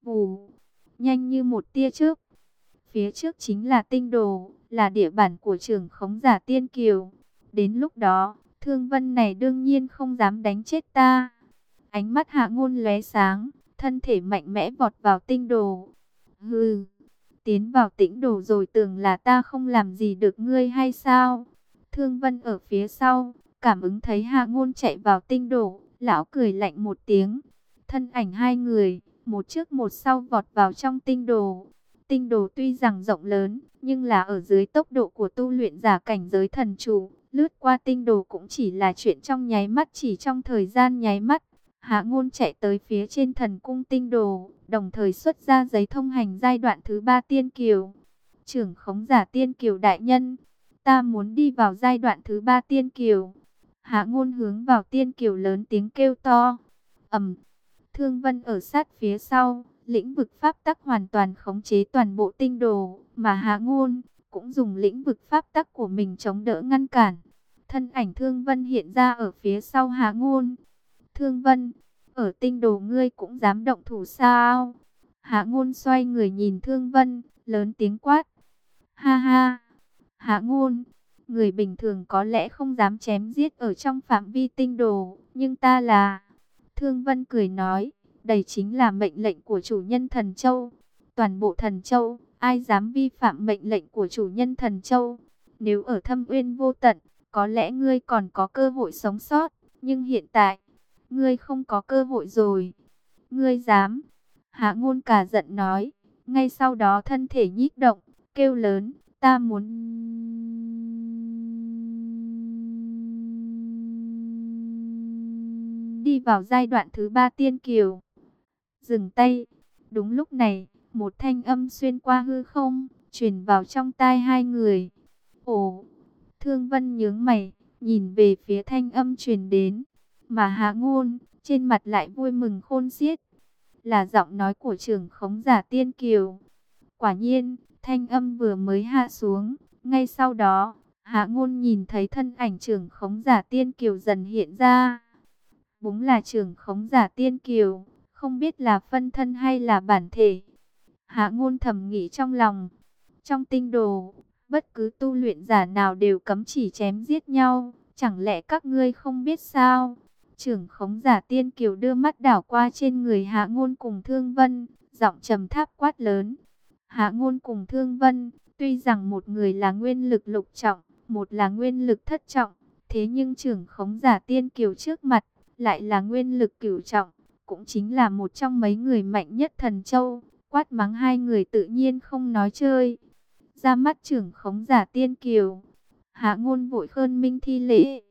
Vù, nhanh như một tia chớp. Phía trước chính là tinh đồ, là địa bàn của trưởng khống giả Tiên Kiều. Đến lúc đó, Thương Vân này đương nhiên không dám đánh chết ta. Ánh mắt Hạ Ngôn lóe sáng, thân thể mạnh mẽ vọt vào tinh đồ. Hừ, tiến vào tĩnh đồ rồi tưởng là ta không làm gì được ngươi hay sao? Thương Vân ở phía sau, cảm ứng thấy Hạ Ngôn chạy vào tinh đồ, lão cười lạnh một tiếng. Thân ảnh hai người, một trước một sau vọt vào trong tinh đồ. Tinh đồ tuy rằng rộng lớn, nhưng là ở dưới tốc độ của tu luyện giả cảnh giới thần chủ, lướt qua tinh đồ cũng chỉ là chuyện trong nháy mắt, chỉ trong thời gian nháy mắt. Hạ Ngôn chạy tới phía trên thần cung tinh đồ, đồng thời xuất ra giấy thông hành giai đoạn thứ 3 Tiên Kiều. Trưởng khống giả Tiên Kiều đại nhân, ta muốn đi vào giai đoạn thứ 3 Tiên Kiều. Hạ Ngôn hướng vào Tiên Kiều lớn tiếng kêu to. Thương Vân ở sát phía sau, lĩnh vực pháp tắc hoàn toàn khống chế toàn bộ tinh đồ, mà Hạ Ngôn cũng dùng lĩnh vực pháp tắc của mình chống đỡ ngăn cản. Thân ảnh Thương Vân hiện ra ở phía sau Hạ Ngôn. Thương Vân, ở tinh đồ ngươi cũng dám động thủ sao? Hạ Ngôn xoay người nhìn Thương Vân, lớn tiếng quát. Ha ha, Hạ Ngôn, người bình thường có lẽ không dám chém giết ở trong phạm vi tinh đồ, nhưng ta là... Thương Vân cười nói, đây chính là mệnh lệnh của chủ nhân Thần Châu. Toàn bộ Thần Châu, ai dám vi phạm mệnh lệnh của chủ nhân Thần Châu? Nếu ở Thâm Uyên vô tận, có lẽ ngươi còn có cơ hội sống sót, nhưng hiện tại, ngươi không có cơ hội rồi. Ngươi dám? Hạ Ngôn cả giận nói, ngay sau đó thân thể nhích động, kêu lớn, ta muốn... đi vào giai đoạn thứ 3 Tiên Kiều. Dừng tay. Đúng lúc này, một thanh âm xuyên qua hư không, truyền vào trong tai hai người. Ồ, Thương Vân nhướng mày, nhìn về phía thanh âm truyền đến, mà Hạ Ngôn trên mặt lại vui mừng khôn xiết. Là giọng nói của trưởng khống giả Tiên Kiều. Quả nhiên, thanh âm vừa mới hạ xuống, ngay sau đó, Hạ Ngôn nhìn thấy thân ảnh trưởng khống giả Tiên Kiều dần hiện ra. Đúng là trưởng khống giả Tiên Kiều, không biết là phân thân hay là bản thể. Hạ Ngôn thầm nghĩ trong lòng. Trong tinh đồ, bất cứ tu luyện giả nào đều cấm chỉ chém giết nhau, chẳng lẽ các ngươi không biết sao? Trưởng khống giả Tiên Kiều đưa mắt đảo qua trên người Hạ Ngôn cùng Thương Vân, giọng trầm thấp quát lớn. Hạ Ngôn cùng Thương Vân, tuy rằng một người là nguyên lực lục trọng, một là nguyên lực thất trọng, thế nhưng trưởng khống giả Tiên Kiều trước mặt lại là nguyên lực cửu trọng, cũng chính là một trong mấy người mạnh nhất Thần Châu. Quát mắng hai người tự nhiên không nói chơi. Ra mắt trưởng khống giả Tiên Kiều, Hạ Ngôn vội khơn minh thi lễ.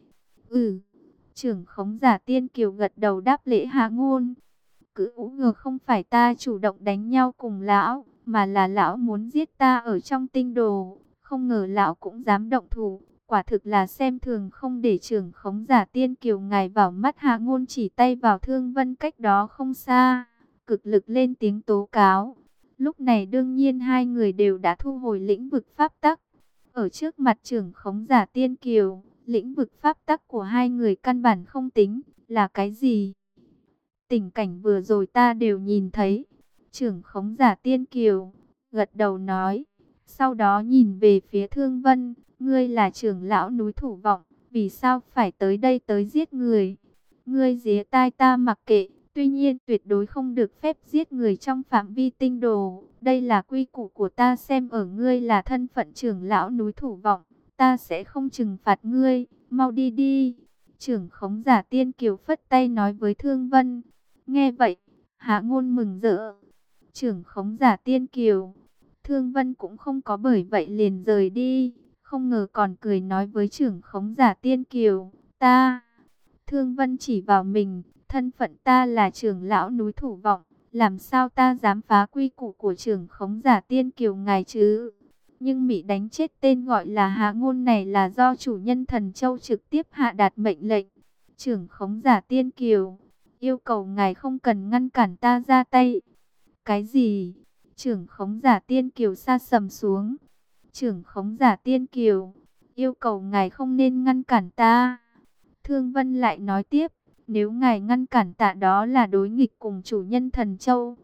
Trưởng khống giả Tiên Kiều gật đầu đáp lễ Hạ Ngôn. Cứ ngờ không phải ta chủ động đánh nhau cùng lão, mà là lão muốn giết ta ở trong tinh đồ. Không ngờ lão cũng dám động thủ, quả thực là xem thường không để trưởng khống giả Tiên Kiều ngài vào mắt. Hạ Ngôn chỉ tay vào Thương Vân cách đó không xa, cực lực lên tiếng tố cáo. Lúc này đương nhiên hai người đều đã thu hồi lĩnh vực pháp tắc. Ở trước mặt trưởng khống giả Tiên Kiều, lĩnh vực pháp tắc của hai người căn bản không tính là cái gì. Tình cảnh vừa rồi ta đều nhìn thấy. Trưởng khống giả Tiên Kiều gật đầu nói. Sau đó nhìn về phía Thương Vân. Ngươi là trưởng lão núi Thủ Vọng, vì sao phải tới đây tới giết người? Ngươi día tai ta mặc kệ. Tuy nhiên tuyệt đối không được phép giết người trong phạm vi tinh đồ. Đây là quy củ của ta, xem ở ngươi là thân phận trưởng lão núi Thủ Vọng, ta sẽ không trừng phạt ngươi, mau đi đi. Trưởng khống giả Tiên Kiều phất tay nói với Thương Vân. Nghe vậy, Hạ Ngôn mừng rỡ. Trưởng khống giả Tiên Kiều, Thương Vân cũng không có bởi vậy liền rời đi, không ngờ còn cười nói với trưởng khống giả Tiên Kiều, ta. Thương Vân chỉ vào mình, thân phận ta là trưởng lão núi Thủ Vọng, làm sao ta dám phá quy củ của trưởng khống giả Tiên Kiều ngài chứ? Nhưng bị đánh chết tên gọi là Hạ Ngôn này là do chủ nhân Thần Châu trực tiếp hạ đạt mệnh lệnh. Trưởng khống giả Tiên Kiều, yêu cầu ngài không cần ngăn cản ta ra tay. Cái gì? Trưởng khống giả Tiên Kiều sa sầm xuống. Trưởng khống giả Tiên Kiều, yêu cầu ngài không nên ngăn cản ta. Thương Vân lại nói tiếp, nếu ngài ngăn cản ta đó là đối nghịch cùng chủ nhân Thần Châu.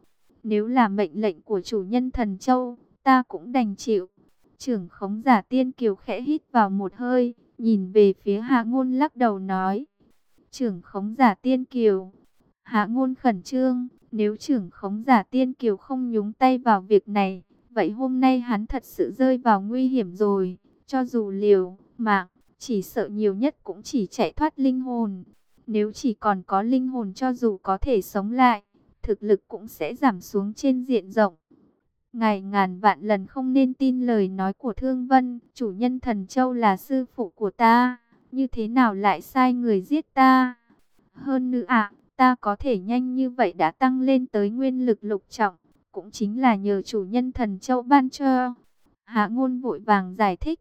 Nếu là mệnh lệnh của chủ nhân Thần Châu, ta cũng đành chịu. Trưởng khống giả Tiên Kiều khẽ hít vào một hơi, nhìn về phía Hạ Ngôn lắc đầu nói. Trưởng khống giả Tiên Kiều. Hạ Ngôn khẩn trương, nếu trưởng khống giả Tiên Kiều không nhúng tay vào việc này, vậy hôm nay hắn thật sự rơi vào nguy hiểm rồi. Cho dù liều mạng, chỉ sợ nhiều nhất cũng chỉ chạy thoát linh hồn. Nếu chỉ còn có linh hồn, cho dù có thể sống lại, thực lực cũng sẽ giảm xuống trên diện rộng. Ngài ngàn vạn lần không nên tin lời nói của Thương Vân. Chủ nhân Thần Châu là sư phụ của ta, như thế nào lại sai người giết ta? Hơn nữa ta có thể nhanh như vậy đã tăng lên tới nguyên lực lục trọng, cũng chính là nhờ chủ nhân Thần Châu ban cho. Hạ Ngôn vội vàng giải thích.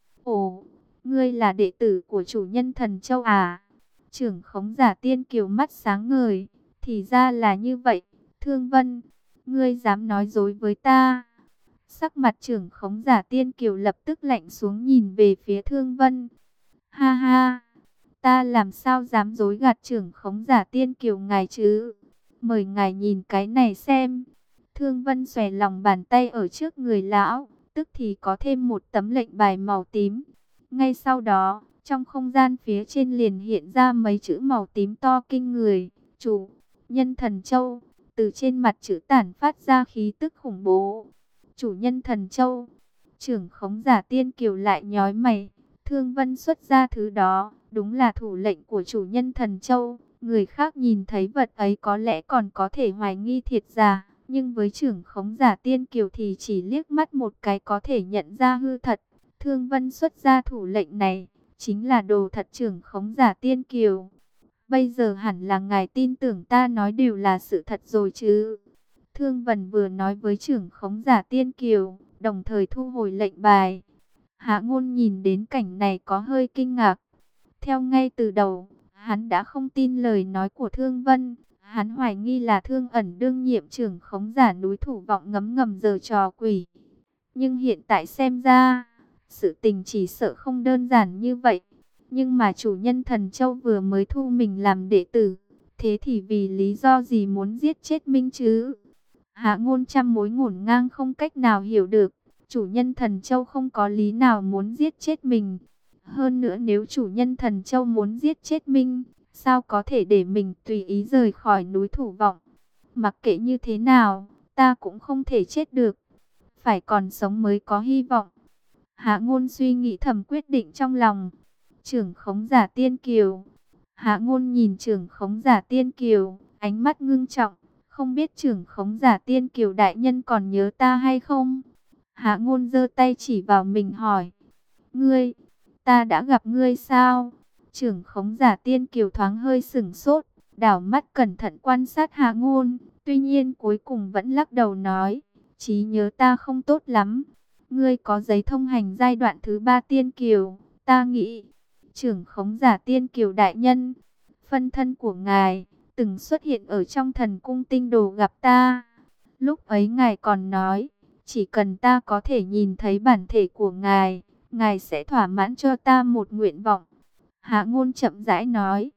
Ồ, ngươi là đệ tử của chủ nhân Thần Châu à? Trưởng khống giả Tiên Kiều mắt sáng ngời. Thì ra là như vậy. Thương Vân, ngươi dám nói dối với ta? Sắc mặt trưởng khống giả Tiên Kiều lập tức lạnh xuống, nhìn về phía Thương Vân. Ha ha, ta làm sao dám dối gạt trưởng khống giả Tiên Kiều ngài chứ? Mời ngài nhìn cái này xem. Thương Vân xòe lòng bàn tay ở trước người lão, tức thì có thêm một tấm lệnh bài màu tím. Ngay sau đó, trong không gian phía trên liền hiện ra mấy chữ màu tím to kinh người. Chủ nhân Thần Châu. Từ trên mặt chữ tản phát ra khí tức khủng bố. Chủ nhân Thần Châu. Trưởng khống giả Tiên Kiều lại nhói mày. Thương Vân xuất ra thứ đó, đúng là thủ lệnh của chủ nhân Thần Châu. Người khác nhìn thấy vật ấy có lẽ còn có thể hoài nghi thiệt giả, nhưng với trưởng khống giả Tiên Kiều thì chỉ liếc mắt một cái có thể nhận ra hư thật. Thương Vân xuất ra thủ lệnh này, chính là đồ thật trưởng khống giả Tiên Kiều. Bây giờ hẳn là ngài tin tưởng ta nói đều là sự thật rồi chứ? Thương Vân vừa nói với trưởng khống giả Tiên Kiều, đồng thời thu hồi lệnh bài. Hạ Ngôn nhìn đến cảnh này có hơi kinh ngạc. Theo ngay từ đầu, hắn đã không tin lời nói của Thương Vân. Hắn hoài nghi là Thương Ẩn đương nhiệm trưởng khống giả núi Thủ Vọng ngấm ngầm giở trò quỷ. Nhưng hiện tại xem ra, sự tình chỉ sợ không đơn giản như vậy. Nhưng mà chủ nhân Thần Châu vừa mới thu mình làm đệ tử, thế thì vì lý do gì muốn giết chết Minh chứ? Hạ Ngôn trăm mối ngổn ngang không cách nào hiểu được. Chủ nhân Thần Châu không có lý nào muốn giết chết mình. Hơn nữa nếu chủ nhân Thần Châu muốn giết chết Minh, sao có thể để mình tùy ý rời khỏi núi Thủ Vọng? Mặc kệ như thế nào, ta cũng không thể chết được. Phải còn sống mới có hy vọng. Hạ Ngôn suy nghĩ thầm quyết định trong lòng. Trưởng khống giả Tiên Kiều. Hạ Ngôn nhìn trưởng khống giả Tiên Kiều, ánh mắt ngưng trọng. Không biết trưởng khống giả Tiên Kiều đại nhân còn nhớ ta hay không? Hạ Ngôn giơ tay chỉ vào mình hỏi. Ngươi, ta đã gặp ngươi sao? Trưởng khống giả Tiên Kiều thoáng hơi sửng sốt, đảo mắt cẩn thận quan sát Hạ Ngôn. Tuy nhiên cuối cùng vẫn lắc đầu nói, trí nhớ ta không tốt lắm. Ngươi có giấy thông hành giai đoạn thứ 3 Tiên Kiều, ta nghĩ. Trưởng khống giả Tiên Kiều đại nhân, phân thân của ngài từng xuất hiện ở trong Thần Cung Tinh Đồ gặp ta. Lúc ấy ngài còn nói, chỉ cần ta có thể nhìn thấy bản thể của ngài, ngài sẽ thỏa mãn cho ta một nguyện vọng. Hạ Ngôn chậm rãi nói.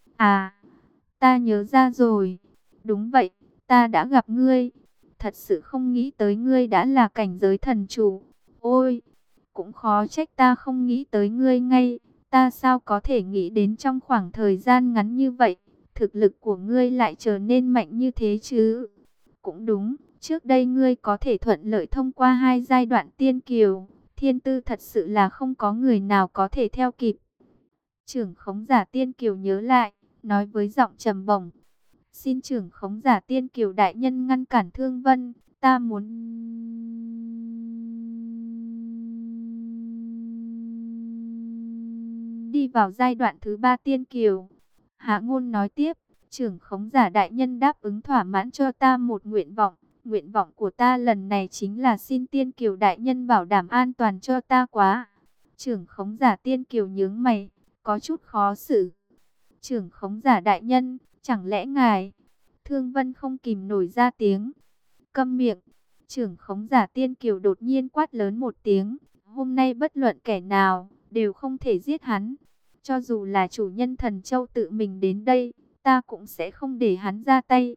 À, ta nhớ ra rồi. Đúng vậy, ta đã gặp ngươi. Thật sự không nghĩ tới ngươi đã là cảnh giới thần chủ. Ôi, cũng khó trách ta không nghĩ tới ngươi ngay. Ta sao có thể nghĩ đến trong khoảng thời gian ngắn như vậy, thực lực của ngươi lại trở nên mạnh như thế chứ? Cũng đúng, trước đây ngươi có thể thuận lợi thông qua 2 giai đoạn Tiên Kiều. Thiên tư thật sự là không có người nào có thể theo kịp. Trưởng khống giả Tiên Kiều nhớ lại, nói với giọng trầm bổng. Xin trưởng khống giả Tiên Kiều đại nhân ngăn cản Thương Vân, ta muốn đi vào giai đoạn thứ 3 Tiên Kiều. Hạ Ngôn nói tiếp, trưởng khống giả đại nhân đáp ứng thỏa mãn cho ta một nguyện vọng. Nguyện vọng của ta lần này chính là xin Tiên Kiều đại nhân bảo đảm an toàn cho ta quá. Trưởng khống giả Tiên Kiều nhướng mày, có chút khó xử. Trưởng khống giả đại nhân, chẳng lẽ ngài... Thương Vân không kìm nổi ra tiếng. Câm miệng. Trưởng khống giả Tiên Kiều đột nhiên quát lớn một tiếng. Hôm nay bất luận kẻ nào đều không thể giết hắn. Cho dù là chủ nhân Thần Châu tự mình đến đây, ta cũng sẽ không để hắn ra tay.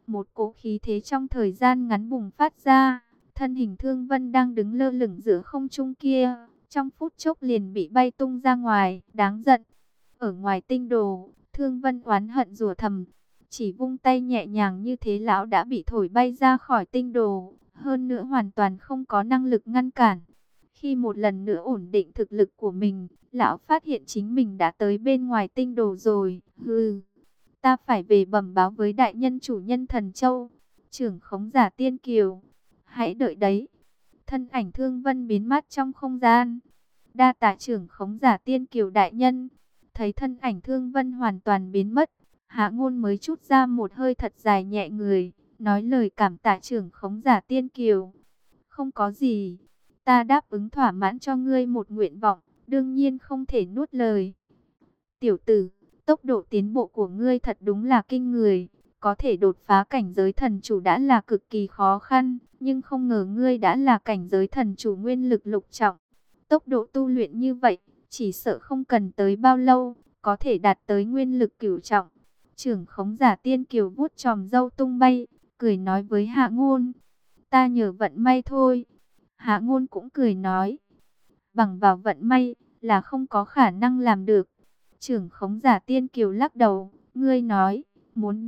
một cỗ khí thế trong thời gian ngắn bùng phát ra. Thân hình Thương Vân đang đứng lơ lửng giữa không trung kia, trong phút chốc liền bị bay tung ra ngoài, đáng giận. Ở ngoài tinh đồ, Thương Vân oán hận rủa thầm, chỉ vung tay nhẹ nhàng như thế lão đã bị thổi bay ra khỏi tinh đồ, hơn nữa hoàn toàn không có năng lực ngăn cản. Khi một lần nữa ổn định thực lực của mình, lão phát hiện chính mình đã tới bên ngoài tinh đồ rồi. Hừ, ta phải về bẩm báo với đại nhân chủ nhân Thần Châu, trưởng khống giả Tiên Kiều. Hãy đợi đấy. Thân ảnh Thương Vân biến mất trong không gian. Đa tạ trưởng khống giả Tiên Kiều đại nhân. Thấy thân ảnh Thương Vân hoàn toàn biến mất, Hạ Ngôn mới trút ra một hơi thật dài nhẹ người, nói lời cảm tạ trưởng khống giả Tiên Kiều. Không có gì, ta đáp ứng thỏa mãn cho ngươi một nguyện vọng, đương nhiên không thể nuốt lời. Tiểu tử, tốc độ tiến bộ của ngươi thật đúng là kinh người, có thể đột phá cảnh giới thần chủ đã là cực kỳ khó khăn, nhưng không ngờ ngươi đã là cảnh giới thần chủ nguyên lực lục trọng. Tốc độ tu luyện như vậy, chỉ sợ không cần tới bao lâu, có thể đạt tới nguyên lực cửu trọng. Trưởng khống giả Tiên Kiều vuốt chòm râu tung bay, cười nói với Hạ Ngôn, ta nhờ vận may thôi. Hạ Ngôn cũng cười nói, bằng vào vận may là không có khả năng làm được. Trưởng khống giả Tiên Kiều lắc đầu, ngươi nói, muốn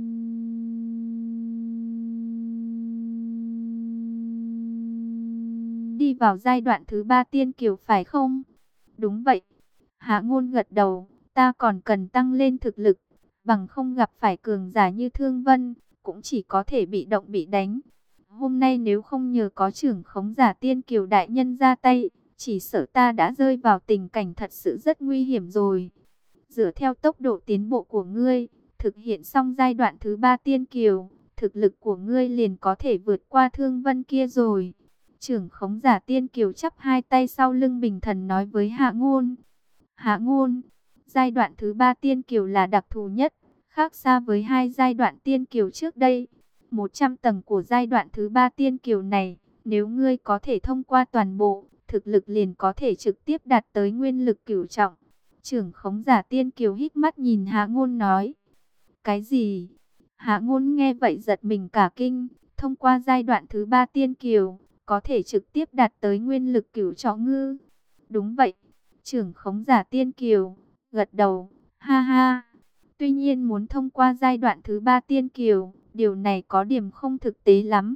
đi vào giai đoạn thứ 3 Tiên Kiều phải không? Đúng vậy. Hạ Ngôn gật đầu, ta còn cần tăng lên thực lực, bằng không gặp phải cường giả như Thương Vân, cũng chỉ có thể bị động bị đánh. Hôm nay nếu không nhờ có trưởng khống giả Tiên Kiều đại nhân ra tay, chỉ sợ ta đã rơi vào tình cảnh thật sự rất nguy hiểm rồi. Dựa theo tốc độ tiến bộ của ngươi, thực hiện xong giai đoạn thứ 3 Tiên Kiều, thực lực của ngươi liền có thể vượt qua Thương Vân kia rồi. Trưởng khống giả Tiên Kiều chắp hai tay sau lưng bình thần nói với Hạ Ngôn. Hạ Ngôn, giai đoạn thứ 3 Tiên Kiều là đặc thù nhất, khác xa với hai giai đoạn Tiên Kiều trước đây. 100 tầng của giai đoạn thứ 3 Tiên Kiều này, nếu ngươi có thể thông qua toàn bộ, thực lực liền có thể trực tiếp đạt tới nguyên lực cửu trọng. Trưởng khống giả Tiên Kiều híp mắt nhìn Hạ Ngôn nói. Cái gì? Hạ Ngôn nghe vậy giật mình cả kinh, thông qua giai đoạn thứ 3 Tiên Kiều, có thể trực tiếp đạt tới nguyên lực cửu trọng ngư. Đúng vậy. Trưởng khống giả Tiên Kiều gật đầu, ha ha. Tuy nhiên muốn thông qua giai đoạn thứ 3 Tiên Kiều, điều này có điểm không thực tế lắm.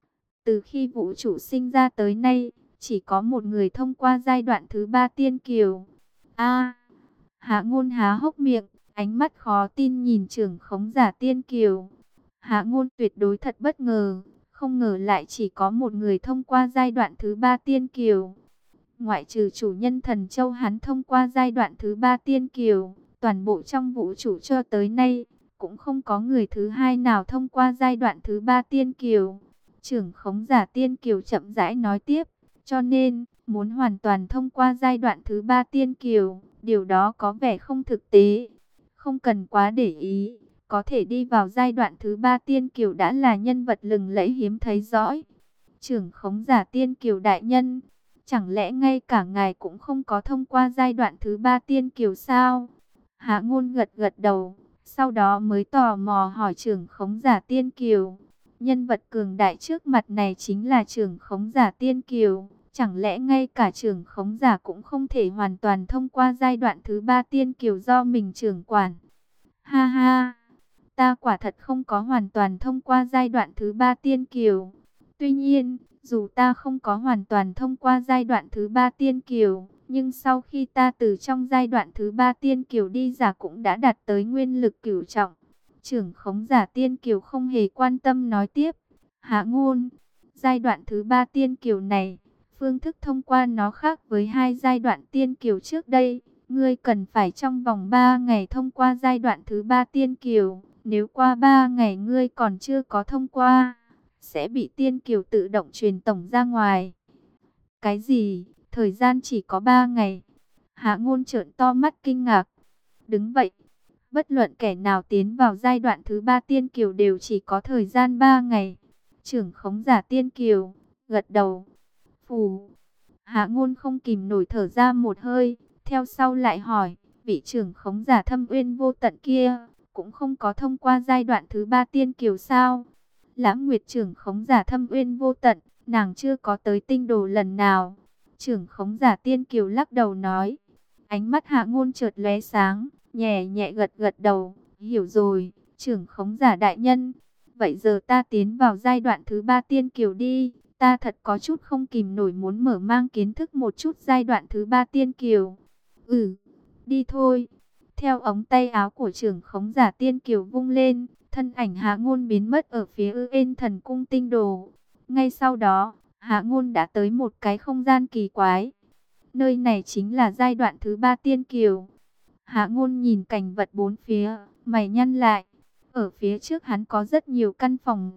Từ khi vũ trụ sinh ra tới nay, chỉ có một người thông qua giai đoạn thứ 3 Tiên Kiều. A, Hạ Ngôn há hốc miệng, ánh mắt khó tin nhìn trưởng khống giả Tiên Kiều. Hạ Ngôn tuyệt đối thật bất ngờ, không ngờ lại chỉ có một người thông qua giai đoạn thứ 3 Tiên Kiều. Ngoại trừ chủ nhân Thần Châu hắn thông qua giai đoạn thứ 3 Tiên Kiều, toàn bộ trong vũ trụ cho tới nay, cũng không có người thứ hai nào thông qua giai đoạn thứ 3 Tiên Kiều. Trưởng khống giả Tiên Kiều chậm rãi nói tiếp, cho nên, muốn hoàn toàn thông qua giai đoạn thứ 3 Tiên Kiều, điều đó có vẻ không thực tế. Không cần quá để ý, có thể đi vào giai đoạn thứ 3 Tiên Kiều đã là nhân vật lừng lẫy hiếm thấy rõ. Trưởng khống giả Tiên Kiều đại nhân, chẳng lẽ ngay cả ngài cũng không có thông qua giai đoạn thứ 3 Tiên Kiều sao? Hạ Ngôn gật gật đầu, sau đó mới tò mò hỏi trưởng khống giả Tiên Kiều. Nhân vật cường đại trước mặt này chính là trưởng khống giả Tiên Kiều. Chẳng lẽ ngay cả trưởng khống giả cũng không thể hoàn toàn thông qua giai đoạn thứ 3 Tiên Kiều do mình trưởng quản? Ha ha, ta quả thật không có hoàn toàn thông qua giai đoạn thứ 3 Tiên Kiều. Tuy nhiên, dù ta không có hoàn toàn thông qua giai đoạn thứ 3 Tiên Kiều, nhưng sau khi ta từ trong giai đoạn thứ 3 Tiên Kiều đi ra cũng đã đạt tới nguyên lực cửu trọng. Trưởng khống giả Tiên Kiều không hề quan tâm nói tiếp. Hạ Ngôn, giai đoạn thứ 3 Tiên Kiều này, phương thức thông qua nó khác với hai giai đoạn Tiên Kiều trước đây. Ngươi cần phải trong vòng 3 ngày thông qua giai đoạn thứ 3 Tiên Kiều. Nếu qua 3 ngày ngươi còn chưa có thông qua, sẽ bị Tiên Kiều tự động truyền tổng ra ngoài. Cái gì? Thời gian chỉ có 3 ngày? Hạ Ngôn trợn to mắt kinh ngạc. Đứng vậy, bất luận kẻ nào tiến vào giai đoạn thứ 3 Tiên Kiều đều chỉ có thời gian 3 ngày. Trưởng khống giả Tiên Kiều gật đầu. Phù. Hạ Ngôn không kìm nổi thở ra một hơi, theo sau lại hỏi, vị trưởng khống giả Thâm Uyên Vô Tận kia, cũng không có thông qua giai đoạn thứ 3 tiên kiều sao? Lãng Nguyệt trưởng khống giả thâm uyên vô tận, nàng chưa có tới tinh đồ lần nào. Trưởng khống giả tiên kiều lắc đầu nói. Ánh mắt Hạ Ngôn chợt lóe sáng, nhẹ nhẹ gật gật đầu, hiểu rồi, trưởng khống giả đại nhân. Vậy giờ ta tiến vào giai đoạn thứ 3 tiên kiều đi, ta thật có chút không kìm nổi muốn mở mang kiến thức một chút giai đoạn thứ 3 tiên kiều. Đi thôi. Theo ống tay áo của trưởng khống giả tiên kiều vung lên, thân ảnh Hạ Ngôn biến mất ở phía Yên Thần cung tinh đồ. Ngay sau đó, Hạ Ngôn đã tới một cái không gian kỳ quái. Nơi này chính là giai đoạn thứ 3 tiên kiều. Hạ Ngôn nhìn cảnh vật bốn phía, mày nhăn lại. Ở phía trước hắn có rất nhiều căn phòng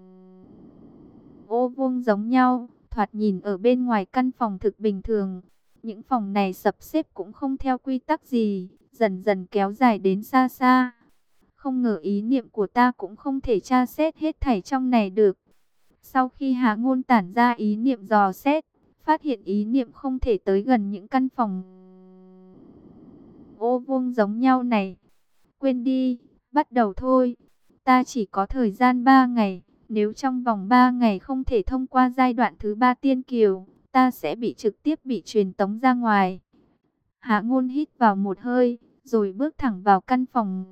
ô vuông giống nhau, thoạt nhìn ở bên ngoài căn phòng thực bình thường. Những phòng này sắp xếp cũng không theo quy tắc gì, dần dần kéo dài đến xa xa. Không ngờ ý niệm của ta cũng không thể tra xét hết thảy trong này được. Sau khi Hạ Ngôn tản ra ý niệm dò xét, phát hiện ý niệm không thể tới gần những căn phòng ô vuông giống nhau này. Quên đi, bắt đầu thôi. Ta chỉ có thời gian 3 ngày, nếu trong vòng 3 ngày không thể thông qua giai đoạn thứ 3 tiên kiều, ta sẽ bị trực tiếp bị truyền tống ra ngoài. Hạ Ngôn hít vào một hơi, rồi bước thẳng vào căn phòng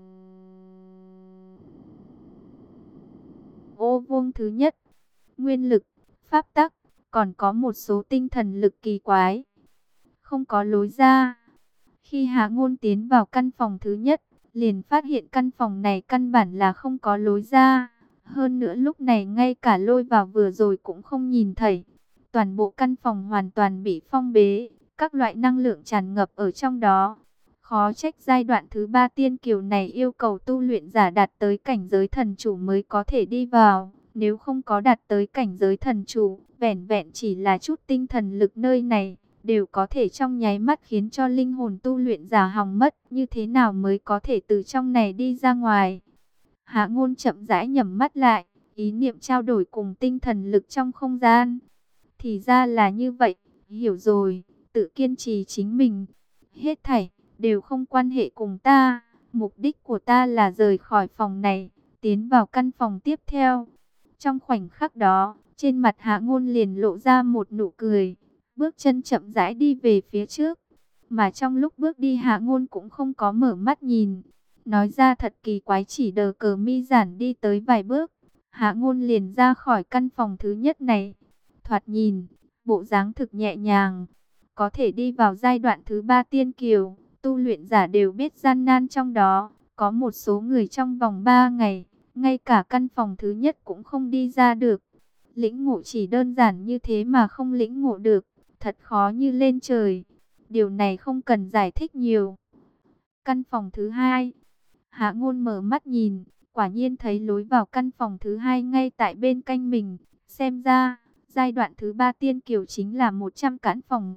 ô vuông thứ nhất. Nguyên lực, pháp tắc, còn có một số tinh thần lực kỳ quái. Không có lối ra. Khi Hạ Ngôn tiến vào căn phòng thứ nhất, liền phát hiện căn phòng này căn bản là không có lối ra. Hơn nữa lúc này ngay cả lôi vào vừa rồi cũng không nhìn thấy. Toàn bộ căn phòng hoàn toàn bị phong bế, các loại năng lượng tràn ngập ở trong đó. Khó trách giai đoạn thứ 3 tiên kiều này yêu cầu tu luyện giả đạt tới cảnh giới thần chủ mới có thể đi vào. Nếu không có đạt tới cảnh giới thần chủ, vẻn vẹn chỉ là chút tinh thần lực nơi này, đều có thể trong nháy mắt khiến cho linh hồn tu luyện giả hỏng mất. Như thế nào mới có thể từ trong này đi ra ngoài? Hạ Ngôn chậm rãi nhắm mắt lại, ý niệm trao đổi cùng tinh thần lực trong không gian. Thì ra là như vậy, hiểu rồi, tự kiên trì chính mình. Hết thảy đều không quan hệ cùng ta, mục đích của ta là rời khỏi phòng này, tiến vào căn phòng tiếp theo. Trong khoảnh khắc đó, trên mặt Hạ Ngôn liền lộ ra một nụ cười, bước chân chậm rãi đi về phía trước. Mà trong lúc bước đi Hạ Ngôn cũng không có mở mắt nhìn. Nói ra thật kỳ quái, chỉ đờ cờ mi giản đi tới vài bước, Hạ Ngôn liền ra khỏi căn phòng thứ nhất này. Thoạt nhìn, bộ dáng thực nhẹ nhàng, có thể đi vào giai đoạn thứ 3 tiên kiều. Tu luyện giả đều biết gian nan trong đó, có một số người trong vòng 3 ngày, ngay cả căn phòng thứ nhất cũng không đi ra được. Lĩnh ngộ chỉ đơn giản như thế mà không lĩnh ngộ được, thật khó như lên trời. Điều này không cần giải thích nhiều. Căn phòng thứ hai, Hạ Ngôn mở mắt nhìn, quả nhiên thấy lối vào căn phòng thứ hai ngay tại bên cạnh mình. Xem ra, giai đoạn thứ 3 tiên kiều chính là 100 căn phòng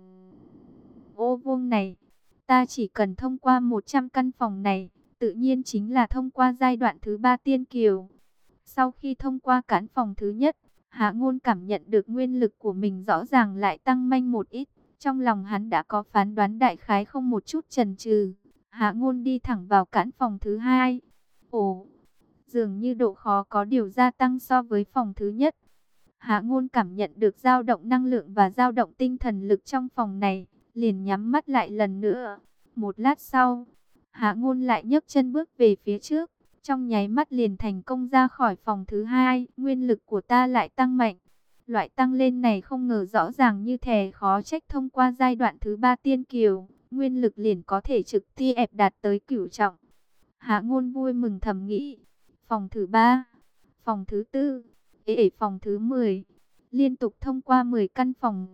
ô vuông này. Ta chỉ cần thông qua 100 căn phòng này, tự nhiên chính là thông qua giai đoạn thứ 3 tiên kiều. Sau khi thông qua căn phòng thứ nhất, Hạ Ngôn cảm nhận được nguyên lực của mình rõ ràng lại tăng nhanh một ít. Trong lòng hắn đã có phán đoán đại khái, không một chút chần chừ. Hạ Ngôn đi thẳng vào căn phòng thứ hai. Ồ, dường như độ khó có điều gia tăng so với phòng thứ nhất. Hạ Ngôn cảm nhận được dao động năng lượng và dao động tinh thần lực trong phòng này, liền nhắm mắt lại lần nữa. Một lát sau, Hạ Ngôn lại nhấc chân bước về phía trước, trong nháy mắt liền thành công ra khỏi phòng thứ hai. Nguyên lực của ta lại tăng mạnh. Loại tăng lên này không ngờ rõ ràng như thế, khó trách thông qua giai đoạn thứ 3 tiên kiều, nguyên lực liền có thể trực tiếp đạt tới cửu trọng. Hạ Ngôn vui mừng thầm nghĩ, phòng thứ 3, phòng thứ 4, phòng thứ 10, liên tục thông qua 10 căn phòng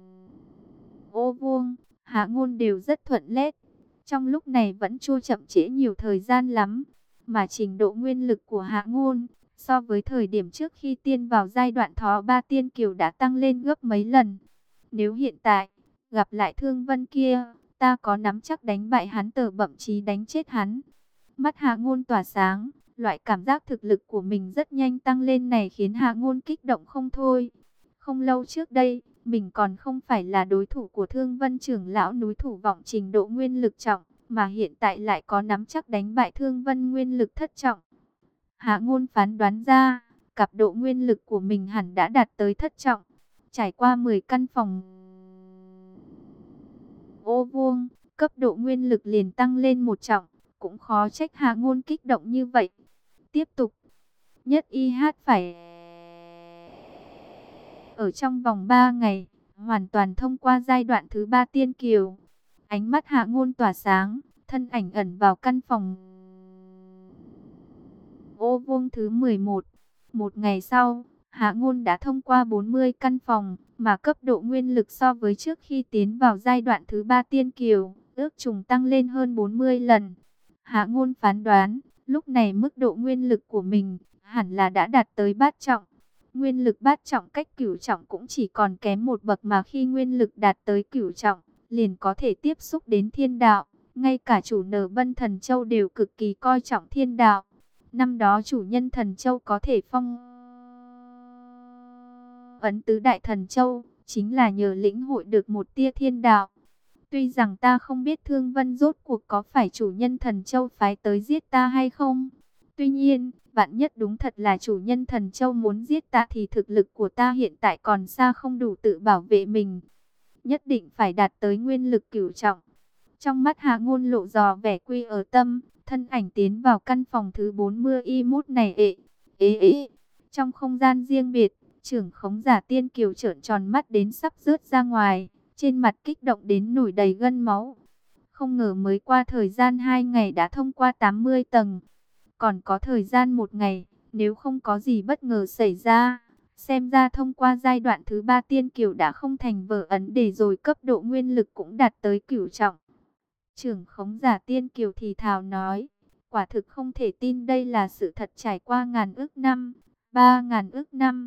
ô vuông, Hạ Ngôn đều rất thuận lết. Trong lúc này vẫn chưa chậm trễ nhiều thời gian lắm, mà trình độ nguyên lực của Hạ Ngôn so với thời điểm trước khi tiên vào giai đoạn thứ 3 tiên kiều đã tăng lên gấp mấy lần. Nếu hiện tại gặp lại Thương Vân kia, ta có nắm chắc đánh bại hắn, thậm chí đánh chết hắn. Mắt Hạ Ngôn tỏa sáng, loại cảm giác thực lực của mình rất nhanh tăng lên này khiến Hạ Ngôn kích động không thôi. Không lâu trước đây, mình còn không phải là đối thủ của Thương Vân trưởng lão núi Thủ Vọng trình độ nguyên lực trọng, mà hiện tại lại có nắm chắc đánh bại Thương Vân nguyên lực thất trọng. Hạ Ngôn phán đoán ra, cặp độ nguyên lực của mình hẳn đã đạt tới thất trọng. Trải qua 10 căn phòng ô vuông, cấp độ nguyên lực liền tăng lên một trọng, cũng khó trách Hạ Ngôn kích động như vậy. Tiếp tục, nhất IH phải ở trong vòng 3 ngày, hoàn toàn thông qua giai đoạn thứ 3 tiên kiều. Ánh mắt Hạ Ngôn tỏa sáng, thân ảnh ẩn vào căn phòng ô vuông thứ 11. Một ngày sau, Hạ Ngôn đã thông qua 40 căn phòng, mà cấp độ nguyên lực so với trước khi tiến vào giai đoạn thứ 3 tiên kiều, ước chừng tăng lên hơn 40 lần. Hạ Ngôn phán đoán, lúc này mức độ nguyên lực của mình hẳn là đã đạt tới bát trọng. Nguyên lực bát trọng cách cửu trọng cũng chỉ còn kém một bậc, mà khi nguyên lực đạt tới cửu trọng, liền có thể tiếp xúc đến thiên đạo. Ngay cả chủ nở Bân Thần Châu đều cực kỳ coi trọng thiên đạo. Năm đó chủ nhân Thần Châu có thể phong ấn tứ đại Thần Châu, chính là nhờ lĩnh hội được một tia thiên đạo. Tuy rằng ta không biết Thương Vân rốt cuộc có phải chủ nhân Thần Châu phái tới giết ta hay không. Tuy nhiên, vạn nhất đúng thật là chủ nhân Thần Châu muốn giết ta thì thực lực của ta hiện tại còn xa không đủ tự bảo vệ mình. Nhất định phải đạt tới nguyên lực cửu trọng. Trong mắt Hạ Ngôn lộ dò vẻ quy ở tâm, thân ảnh tiến vào căn phòng thứ 41 này. Trong không gian riêng biệt, trưởng khống giả Tiên Kiều trợn tròn mắt đến sắp rớt ra ngoài, trên mặt kích động đến nổi đầy gân máu. Không ngờ mới qua thời gian 2 ngày đã thông qua 80 tầng. Còn có thời gian 1 ngày, nếu không có gì bất ngờ xảy ra, xem ra thông qua giai đoạn thứ 3 tiên kiều đã không thành vở ấn để rồi, cấp độ nguyên lực cũng đạt tới cửu trọng. Trưởng khống giả Tiên Kiều thì thào nói, quả thực không thể tin đây là sự thật, trải qua ngàn ức năm, 3000 ức năm.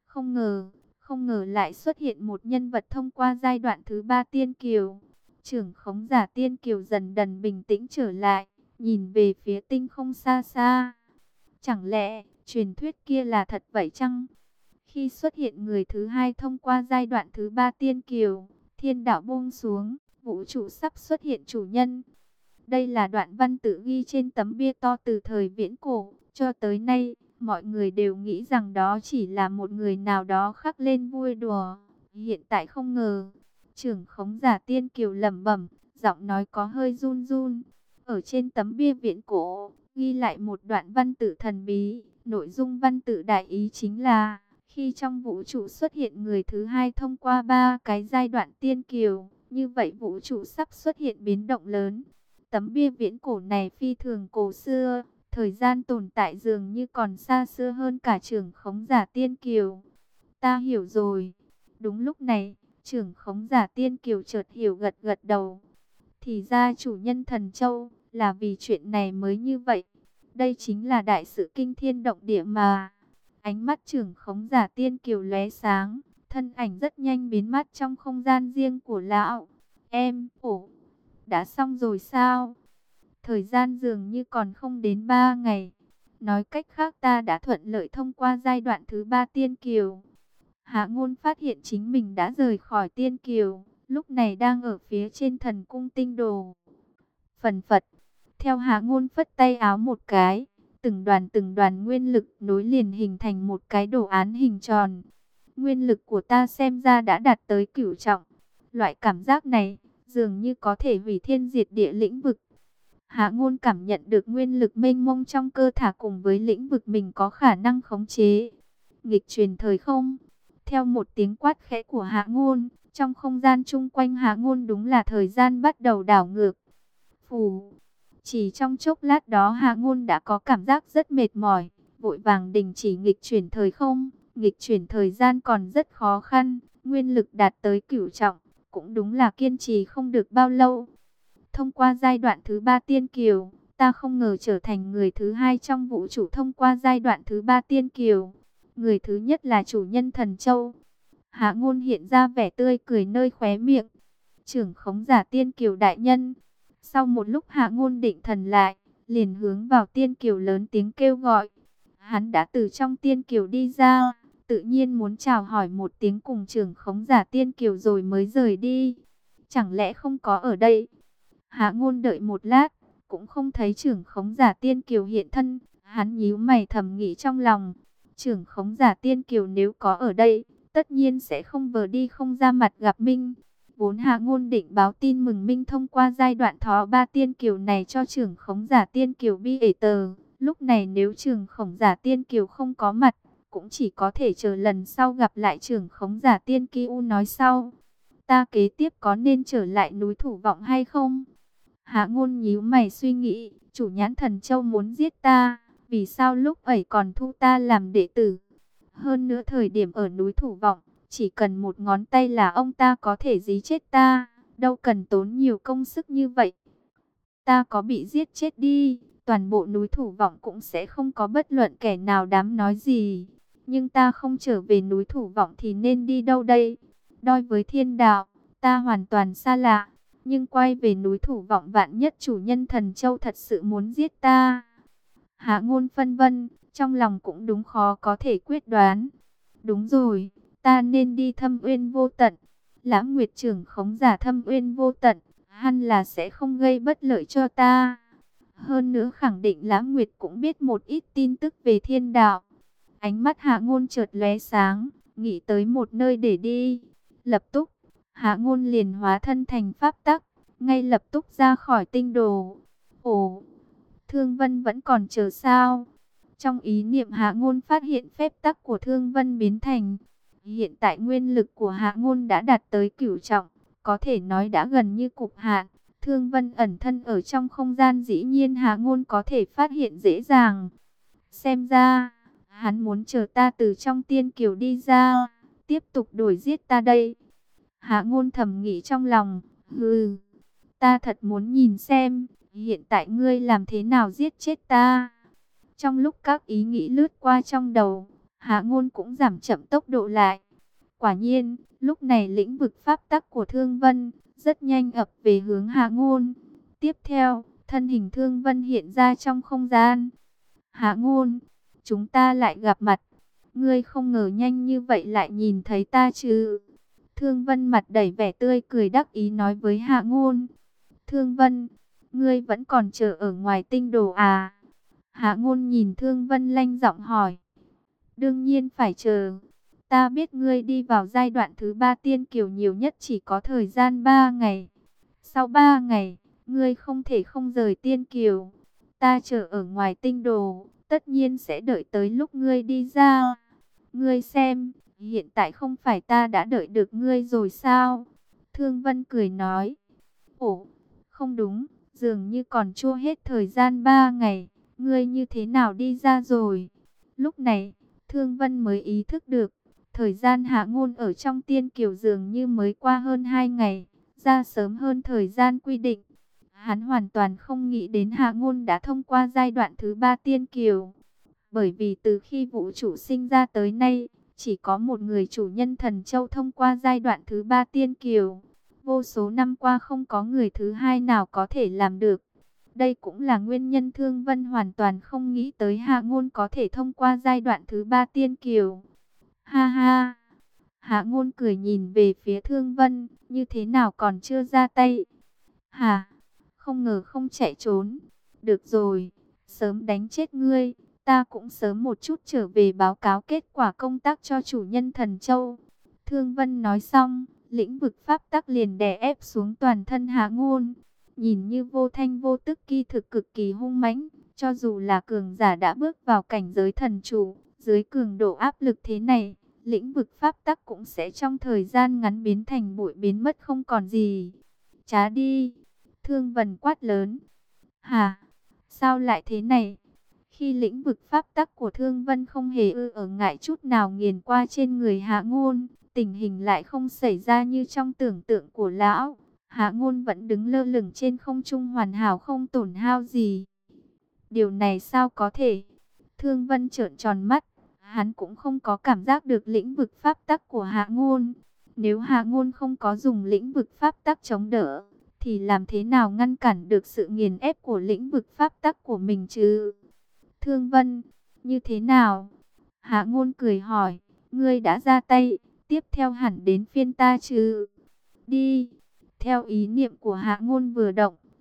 Không ngờ lại xuất hiện một nhân vật thông qua giai đoạn thứ 3 tiên kiều. Trưởng khống giả Tiên Kiều dần dần bình tĩnh trở lại, nhìn về phía tinh không xa xa. Chẳng lẽ truyền thuyết kia là thật vậy chăng? Khi xuất hiện người thứ hai thông qua giai đoạn thứ 3 tiên kiều, thiên đạo buông xuống, vũ trụ sắp xuất hiện chủ nhân. Đây là đoạn văn tự ghi trên tấm bia to từ thời viễn cổ, cho tới nay, mọi người đều nghĩ rằng đó chỉ là một người nào đó khắc lên vui đùa. Hiện tại không ngờ, trưởng khống giả Tiên Kiều lẩm bẩm, giọng nói có hơi run run. Ở trên tấm bia viễn cổ, ghi lại một đoạn văn tự thần bí, nội dung văn tự đại ý chính là, khi trong vũ trụ xuất hiện người thứ hai thông qua 3 cái giai đoạn tiên kiều, như vậy vũ trụ sắp xuất hiện biến động lớn. Tấm bia viễn cổ này phi thường cổ xưa, thời gian tồn tại dường như còn xa xưa hơn cả trưởng khống giả Tiên Kiều. Ta hiểu rồi. Đúng lúc này, trưởng khống giả Tiên Kiều chợt hiểu, gật gật đầu. Thì ra chủ nhân Thần Châu là vì chuyện này mới như vậy. Đây chính là đại sự kinh thiên động địa mà. Ánh mắt trưởng khống giả Tiên Kiều lóe sáng, thân ảnh rất nhanh biến mất trong không gian riêng của lão. Đã xong rồi sao? Thời gian dường như còn không đến 3 ngày. Nói cách khác ta đã thuận lợi thông qua giai đoạn thứ 3 tiên kiều. Hạ Ngôn phát hiện chính mình đã rời khỏi tiên kiều, lúc này đang ở phía trên thần cung tinh đồ. Phần phật, theo Hạ Ngôn phất tay áo một cái, từng đoàn nguyên lực nối liền hình thành một cái đồ án hình tròn. Nguyên lực của ta xem ra đã đạt tới cửu trọng. Loại cảm giác này dường như có thể hủy thiên diệt địa lĩnh vực. Hạ Ngôn cảm nhận được nguyên lực mênh mông trong cơ thể cùng với lĩnh vực mình có khả năng khống chế. Nghịch truyền thời không. Theo một tiếng quát khẽ của Hạ Ngôn, trong không gian chung quanh Hạ Ngôn đúng là thời gian bắt đầu đảo ngược. Phù. Chỉ trong chốc lát đó Hạ Ngôn đã có cảm giác rất mệt mỏi, vội vàng đình chỉ nghịch chuyển thời không. Nghịch chuyển thời gian còn rất khó khăn, nguyên lực đạt tới cửu trọng, cũng đúng là kiên trì không được bao lâu. Thông qua giai đoạn thứ 3 tiên kiều, ta không ngờ trở thành người thứ hai trong vũ trụ thông qua giai đoạn thứ 3 tiên kiều. Người thứ nhất là chủ nhân Thần Châu. Hạ Ngôn hiện ra vẻ tươi cười nơi khóe miệng. Trưởng khống giả Tiên Kiều đại nhân. Sau một lúc Hạ Ngôn định thần lại, liền hướng vào Tiên Kiều lớn tiếng kêu gọi. Hắn đã từ trong Tiên Kiều đi ra, tự nhiên muốn chào hỏi một tiếng cùng trưởng khống giả Tiên Kiều rồi mới rời đi. Chẳng lẽ không có ở đây? Hạ Ngôn đợi một lát, cũng không thấy trưởng khống giả Tiên Kiều hiện thân. Hắn nhíu mày thầm nghĩ trong lòng, trưởng khống giả Tiên Kiều nếu có ở đây, tất nhiên sẽ không vờ đi không ra mặt gặp Minh. Vốn Hạ Ngôn định báo tin mừng Minh thông qua giai đoạn thó ba Tiên Kiều này cho trưởng khống giả Tiên Kiều bi ể tờ. Lúc này nếu trưởng khống giả Tiên Kiều không có mặt, cũng chỉ có thể chờ lần sau gặp lại trưởng khống giả Tiên Kiều nói sau. Ta kế tiếp có nên trở lại núi Thủ Vọng hay không? Hạ Ngôn nhíu mày suy nghĩ, chủ Nhãn Thần Châu muốn giết ta, vì sao lúc ấy còn thu ta làm đệ tử? Hơn nữa thời điểm ở núi Thủ Vọng, chỉ cần một ngón tay là ông ta có thể giết chết ta, đâu cần tốn nhiều công sức như vậy. Ta có bị giết chết đi, toàn bộ núi Thủ Vọng cũng sẽ không có bất luận kẻ nào dám nói gì. Nhưng ta không trở về núi Thủ Vọng thì nên đi đâu đây? Đối với thiên đạo, ta hoàn toàn xa lạ. Nhưng quay về núi Thủ Vọng vạn nhất chủ nhân Thần Châu thật sự muốn giết ta. Hạ Ngôn phân vân, trong lòng cũng đúng khó có thể quyết đoán. Đúng rồi, ta nên đi Thâm Uyên Vô Tận. Lãng Nguyệt trưởng khống giả Thâm Uyên Vô Tận, hẳn là sẽ không gây bất lợi cho ta. Hơn nữa khẳng định Lãng Nguyệt cũng biết một ít tin tức về thiên đạo. Ánh mắt Hạ Ngôn chợt lóe sáng, nghĩ tới một nơi để đi. Lập tức, Hạ Ngôn liền hóa thân thành pháp tắc, ngay lập tức ra khỏi tinh đồ. Ồ, Thương Vân vẫn còn chờ sao? Trong ý niệm Hạ Ngôn phát hiện phép tắc của Thương Vân biến thành. Hiện tại nguyên lực của Hạ Ngôn đã đạt tới cửu trọng, có thể nói đã gần như cực hạn. Thương Vân ẩn thân ở trong không gian dĩ nhiên Hạ Ngôn có thể phát hiện dễ dàng. Xem ra, hắn muốn chờ ta từ trong tiên kiều đi ra, tiếp tục đuổi giết ta đây. Hạ Ngôn thầm nghĩ trong lòng, hừ, ta thật muốn nhìn xem, hiện tại ngươi làm thế nào giết chết ta. Trong lúc các ý nghĩ lướt qua trong đầu, Hạ Ngôn cũng giảm chậm tốc độ lại. Quả nhiên, lúc này lĩnh vực pháp tắc của Thương Vân rất nhanh ập về hướng Hạ Ngôn. Tiếp theo, thân hình Thương Vân hiện ra trong không gian. Hạ Ngôn, chúng ta lại gặp mặt. Ngươi không ngờ nhanh như vậy lại nhìn thấy ta chứ? Thương Vân mặt đầy vẻ tươi cười đắc ý nói với Hạ Ngôn. Thương Vân, ngươi vẫn còn chờ ở ngoài tinh đồ à? Hạ Ngôn nhìn Thương Vân lanh giọng hỏi. Đương nhiên phải chờ. Ta biết ngươi đi vào giai đoạn thứ 3 tiên kiều nhiều nhất chỉ có thời gian 3 ngày. Sau 3 ngày, ngươi không thể không rời tiên kiều. Ta chờ ở ngoài tinh đồ, tất nhiên sẽ đợi tới lúc ngươi đi ra. Ngươi xem, hiện tại không phải ta đã đợi được ngươi rồi sao? Thương Vân cười nói. Ồ, không đúng, dường như còn chưa hết thời gian 3 ngày. Ngươi như thế nào đi ra rồi? Lúc này, Thương Vân mới ý thức được. Thời gian Hạ Ngôn ở trong tiên kiều dường như mới qua hơn 2 ngày, ra sớm hơn thời gian quy định. Hắn hoàn toàn không nghĩ đến Hạ Ngôn đã thông qua giai đoạn thứ 3 tiên kiều. Bởi vì từ khi vũ trụ sinh ra tới nay, chỉ có một người chủ nhân Thần Châu thông qua giai đoạn thứ 3 tiên kiều. Vô số năm qua không có người thứ hai nào có thể làm được. Đây cũng là nguyên nhân Thương Vân hoàn toàn không nghĩ tới Hạ Ngôn có thể thông qua giai đoạn thứ 3 tiên kiều. Ha ha! Hạ Ngôn cười nhìn về phía Thương Vân, như thế nào còn chưa ra tay? Hả? Không ngờ không chạy trốn. Được rồi, sớm đánh chết ngươi, ta cũng sớm một chút trở về báo cáo kết quả công tác cho chủ nhân Thần Châu. Thương Vân nói xong, lĩnh vực pháp tắc liền đè ép xuống toàn thân Hạ Ngôn. Nhìn như vô thanh vô tức kỳ thực cực kỳ hung mãnh, cho dù là cường giả đã bước vào cảnh giới thần chủ, dưới cường độ áp lực thế này, lĩnh vực pháp tắc cũng sẽ trong thời gian ngắn biến thành bụi biến mất không còn gì. Trá đi! Thương Vân quát lớn. Hả? Sao lại thế này? Khi lĩnh vực pháp tắc của Thương Vân không hề ở ngại chút nào nghiền qua trên người Hạ Ngôn, tình hình lại không xảy ra như trong tưởng tượng của lão. Hạ Ngôn vẫn đứng lơ lửng trên không trung hoàn hảo không tổn hao gì. Điều này sao có thể? Thương Vân trợn tròn mắt, hắn cũng không có cảm giác được lĩnh vực pháp tắc của Hạ Ngôn. Nếu Hạ Ngôn không có dùng lĩnh vực pháp tắc chống đỡ, thì làm thế nào ngăn cản được sự nghiền ép của lĩnh vực pháp tắc của mình chứ? Thương Vân, như thế nào? Hạ Ngôn cười hỏi, ngươi đã ra tay, tiếp theo hẳn đến phiên ta chứ? Đi! Theo ý niệm của Hạ Ngôn vừa động,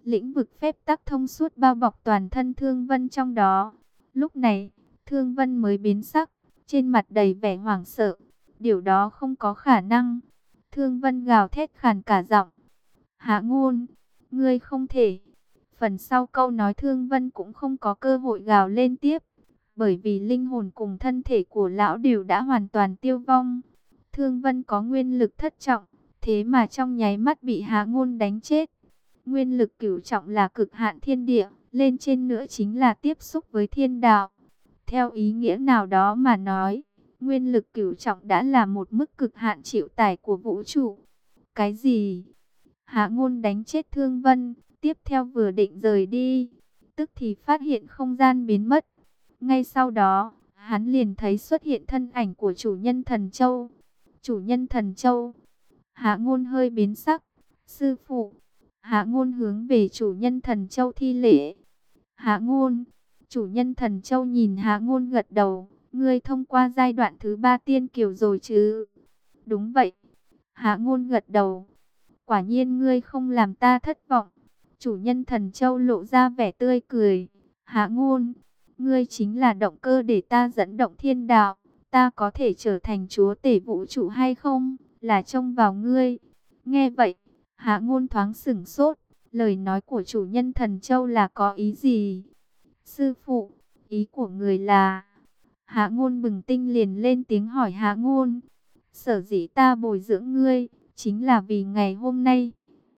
lĩnh vực phép tắc thông suốt bao bọc toàn thân Thương Vân trong đó. Lúc này, Thương Vân mới biến sắc, trên mặt đầy vẻ hoảng sợ. Điều đó không có khả năng. Thương Vân gào thét khàn cả giọng. Hạ Ngôn, ngươi không thể. Phần sau câu nói Thương Vân cũng không có cơ hội gào lên tiếp, bởi vì linh hồn cùng thân thể của lão đều đã hoàn toàn tiêu vong. Thương Vân có nguyên lực thất trọng, thế mà trong nháy mắt bị Hạ Ngôn đánh chết. Nguyên lực cửu trọng là cực hạn thiên địa, lên trên nữa chính là tiếp xúc với thiên đạo. Theo ý nghĩa nào đó mà nói, nguyên lực cửu trọng đã là một mức cực hạn chịu tải của vũ trụ. Cái gì? Hạ Ngôn đánh chết Thương Vân, tiếp theo vừa định rời đi, tức thì phát hiện không gian biến mất. Ngay sau đó, hắn liền thấy xuất hiện thân ảnh của chủ nhân Thần Châu. Chủ nhân Thần Châu. Hạ Ngôn hơi biến sắc. Sư phụ. Hạ Ngôn hướng về chủ nhân Thần Châu thi lễ. Hạ Ngôn. Chủ nhân Thần Châu nhìn Hạ Ngôn gật đầu. Ngươi thông qua giai đoạn thứ 3 tiên kiều rồi chứ? Đúng vậy. Hạ Ngôn gật đầu. Quả nhiên ngươi không làm ta thất vọng. Chủ nhân Thần Châu lộ ra vẻ tươi cười. Hạ Ngôn, ngươi chính là động cơ để ta dẫn động thiên đạo. Ta có thể trở thành chúa tể vũ trụ hay không, là trông vào ngươi. Nghe vậy, Hạ Ngôn thoáng sửng sốt. Lời nói của chủ nhân Thần Châu là có ý gì? Sư phụ, ý của người là... Hạ Ngôn bừng tinh liền lên tiếng hỏi Hạ Ngôn. Sở dĩ ta bồi dưỡng ngươi, chính là vì ngày hôm nay.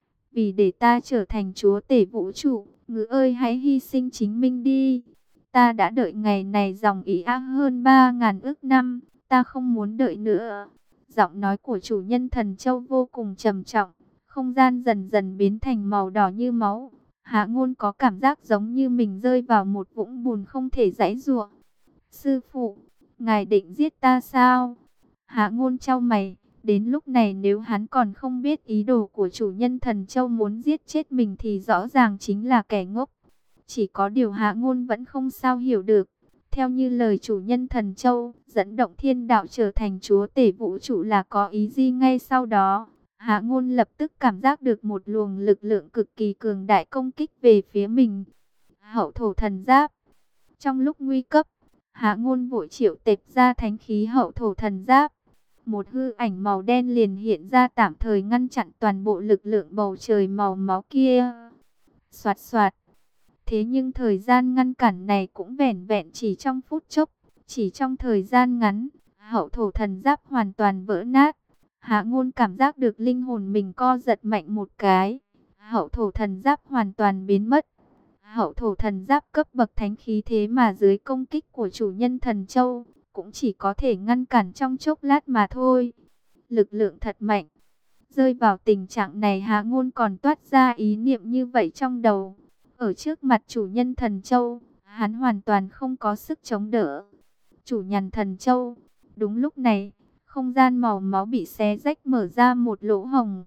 Vì để ta trở thành chúa tể vũ trụ, Ngữ ơi hãy hy sinh chính mình đi. Ta đã đợi ngày này dòng ý ác hơn 3.000 ức năm, ta không muốn đợi nữa. Giọng nói của chủ nhân Thần Châu vô cùng trầm trọng, không gian dần dần biến thành màu đỏ như máu. Hạ Ngôn có cảm giác giống như mình rơi vào một vũng bùn không thể giãy giụa. Sư phụ, ngài định giết ta sao? Hạ Ngôn chau mày. Đến lúc này nếu hắn còn không biết ý đồ của chủ nhân Thần Châu muốn giết chết mình thì rõ ràng chính là kẻ ngốc. Chỉ có điều Hạ Ngôn vẫn không sao hiểu được. Theo như lời chủ nhân Thần Châu, dẫn động thiên đạo trở thành chúa tể vũ trụ là có ý gì ngay sau đó. Hạ Ngôn lập tức cảm giác được một luồng lực lượng cực kỳ cường đại công kích về phía mình. Hậu thổ thần giáp. Trong lúc nguy cấp, Hạ Ngôn vội triệu tập ra thánh khí hậu thổ thần giáp. Một hư ảnh màu đen liền hiện ra tạm thời ngăn chặn toàn bộ lực lượng bầu trời màu máu kia. Soạt soạt. Thế nhưng thời gian ngăn cản này cũng vẻn vẹn chỉ trong phút chốc. Chỉ trong thời gian ngắn, hậu thổ thần giáp hoàn toàn vỡ nát. Hạ Ngôn cảm giác được linh hồn mình co giật mạnh một cái. Hậu thổ thần giáp hoàn toàn biến mất. Hậu thổ thần giáp cấp bậc thánh khí thế mà dưới công kích của chủ nhân Thần Châu, cũng chỉ có thể ngăn cản trong chốc lát mà thôi. Lực lượng thật mạnh. Rơi vào tình trạng này Hạ Ngôn còn toát ra ý niệm như vậy trong đầu. Ở trước mặt chủ nhân Thần Châu, hắn hoàn toàn không có sức chống đỡ. Chủ nhân Thần Châu. Đúng lúc này, không gian màu máu bị xé rách mở ra một lỗ hổng.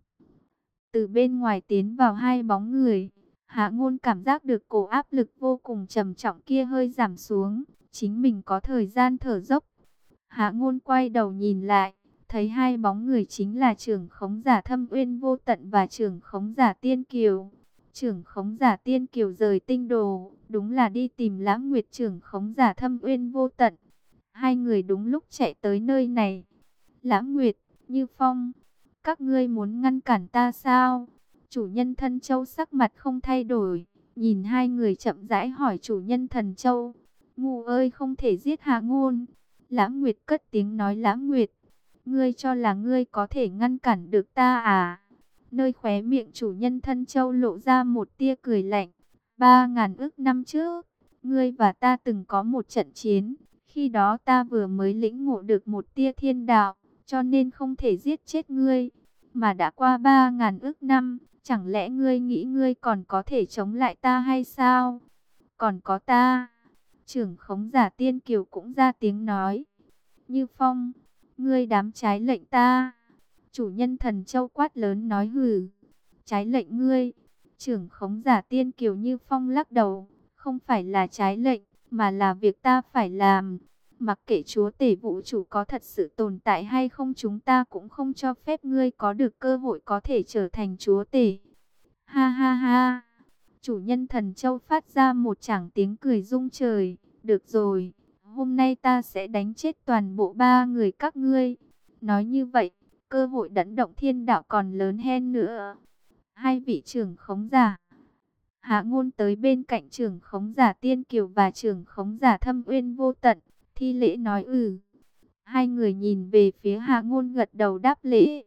Từ bên ngoài tiến vào hai bóng người. Hạ Ngôn cảm giác được cổ áp lực vô cùng trầm trọng kia hơi giảm xuống. Chính mình có thời gian thở dốc. Hạ Ngôn quay đầu nhìn lại, thấy hai bóng người chính là trưởng khống giả Thâm Uyên Vô Tận và trưởng khống giả Tiên Kiều. Trưởng khống giả Tiên Kiều rời tinh đồ, đúng là đi tìm Lãng Nguyệt trưởng khống giả Thâm Uyên Vô Tận. Hai người đúng lúc chạy tới nơi này. Lãng Nguyệt, Như Phong, các ngươi muốn ngăn cản ta sao? Chủ nhân Thần Châu sắc mặt không thay đổi, nhìn hai người chậm rãi hỏi chủ nhân Thần Châu. Ngu ơi không thể giết Hạ Ngôn. Lãng Nguyệt cất tiếng nói. Lãng Nguyệt, ngươi cho là ngươi có thể ngăn cản được ta à? Nơi khóe miệng chủ nhân Thần Châu lộ ra một tia cười lạnh. 3.000 ức năm trước, ngươi và ta từng có một trận chiến. Khi đó ta vừa mới lĩnh ngộ được một tia thiên đạo, cho nên không thể giết chết ngươi. Mà đã qua 3.000 ức năm, chẳng lẽ ngươi nghĩ ngươi còn có thể chống lại ta hay sao? Còn có ta. Trưởng khống giả Tiên Kiều cũng ra tiếng nói. Như Phong, ngươi dám trái lệnh ta. Chủ nhân Thần Châu quát lớn nói. Hừ, trái lệnh ngươi. Trưởng khống giả Tiên Kiều Như Phong lắc đầu. Không phải là trái lệnh, mà là việc ta phải làm. Mặc kệ chúa tể vũ trụ có thật sự tồn tại hay không, chúng ta cũng không cho phép ngươi có được cơ hội có thể trở thành chúa tể. Ha ha ha. Chủ nhân Thần Châu phát ra một tràng tiếng cười rung trời. Được rồi, hôm nay ta sẽ đánh chết toàn bộ ba người các ngươi. Nói như vậy, cơ hội đánh động thiên đạo còn lớn hơn nữa. Hai vị trưởng khống giả. Hạ Ngôn tới bên cạnh trưởng khống giả Tiên Kiều và trưởng khống giả Thâm Uyên Vô Tận, thi lễ nói Hai người nhìn về phía Hạ Ngôn gật đầu đáp lễ.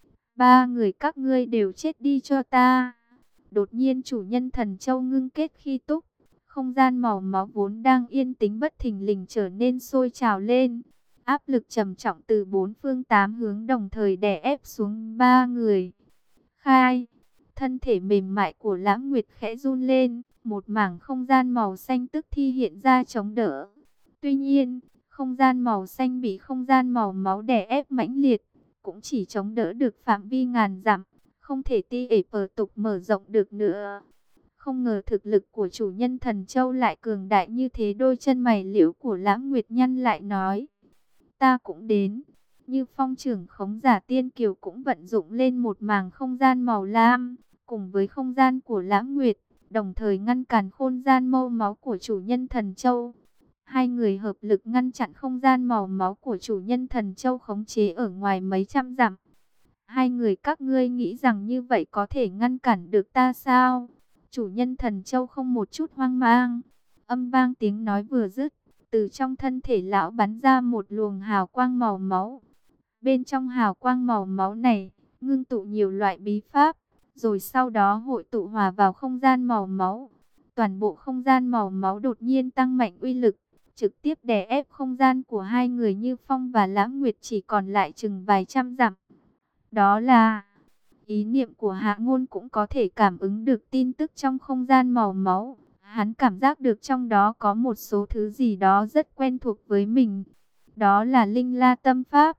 Ba người các ngươi đều chết đi cho ta. Đột nhiên chủ nhân Thần Châu ngưng kết khi túc, không gian màu máu vốn đang yên tĩnh bất thình lình trở nên sôi trào lên. Áp lực trầm trọng từ bốn phương tám hướng đồng thời đè ép xuống ba người. Khai, thân thể mềm mại của Lãng Nguyệt khẽ run lên, một mảng không gian màu xanh tức thi hiện ra chống đỡ. Tuy nhiên, không gian màu xanh bị không gian màu máu đè ép mãnh liệt, cũng chỉ chống đỡ được phạm vi ngàn dặm, không thể tục mở rộng được nữa. Không ngờ thực lực của chủ nhân Thần Châu lại cường đại như thế. Đôi chân mày liễu của Lãng Nguyệt nhăn lại nói, ta cũng đến. Như Phong trưởng khống giả Tiên Kiều cũng vận dụng lên một mảng không gian màu lam, cùng với không gian của Lãng Nguyệt, đồng thời ngăn cản không gian mâu máu của chủ nhân Thần Châu. Hai người hợp lực ngăn chặn không gian màu máu của chủ nhân Thần Châu khống chế ở ngoài mấy trăm dặm. Hai người các ngươi nghĩ rằng như vậy có thể ngăn cản được ta sao? Chủ nhân Thần Châu không một chút hoang mang. Âm vang tiếng nói vừa dứt, từ trong thân thể lão bắn ra một luồng hào quang màu máu. Bên trong hào quang màu máu này, ngưng tụ nhiều loại bí pháp, rồi sau đó hội tụ hòa vào không gian màu máu. Toàn bộ không gian màu máu đột nhiên tăng mạnh uy lực, trực tiếp đè ép không gian của hai người Như Phong và Lãng Nguyệt chỉ còn lại chừng vài trăm dặm. Đó là ý niệm của Hạ Ngôn cũng có thể cảm ứng được tin tức trong không gian màu máu. Hắn cảm giác được trong đó có một số thứ gì đó rất quen thuộc với mình. Đó là Linh La Tâm Pháp.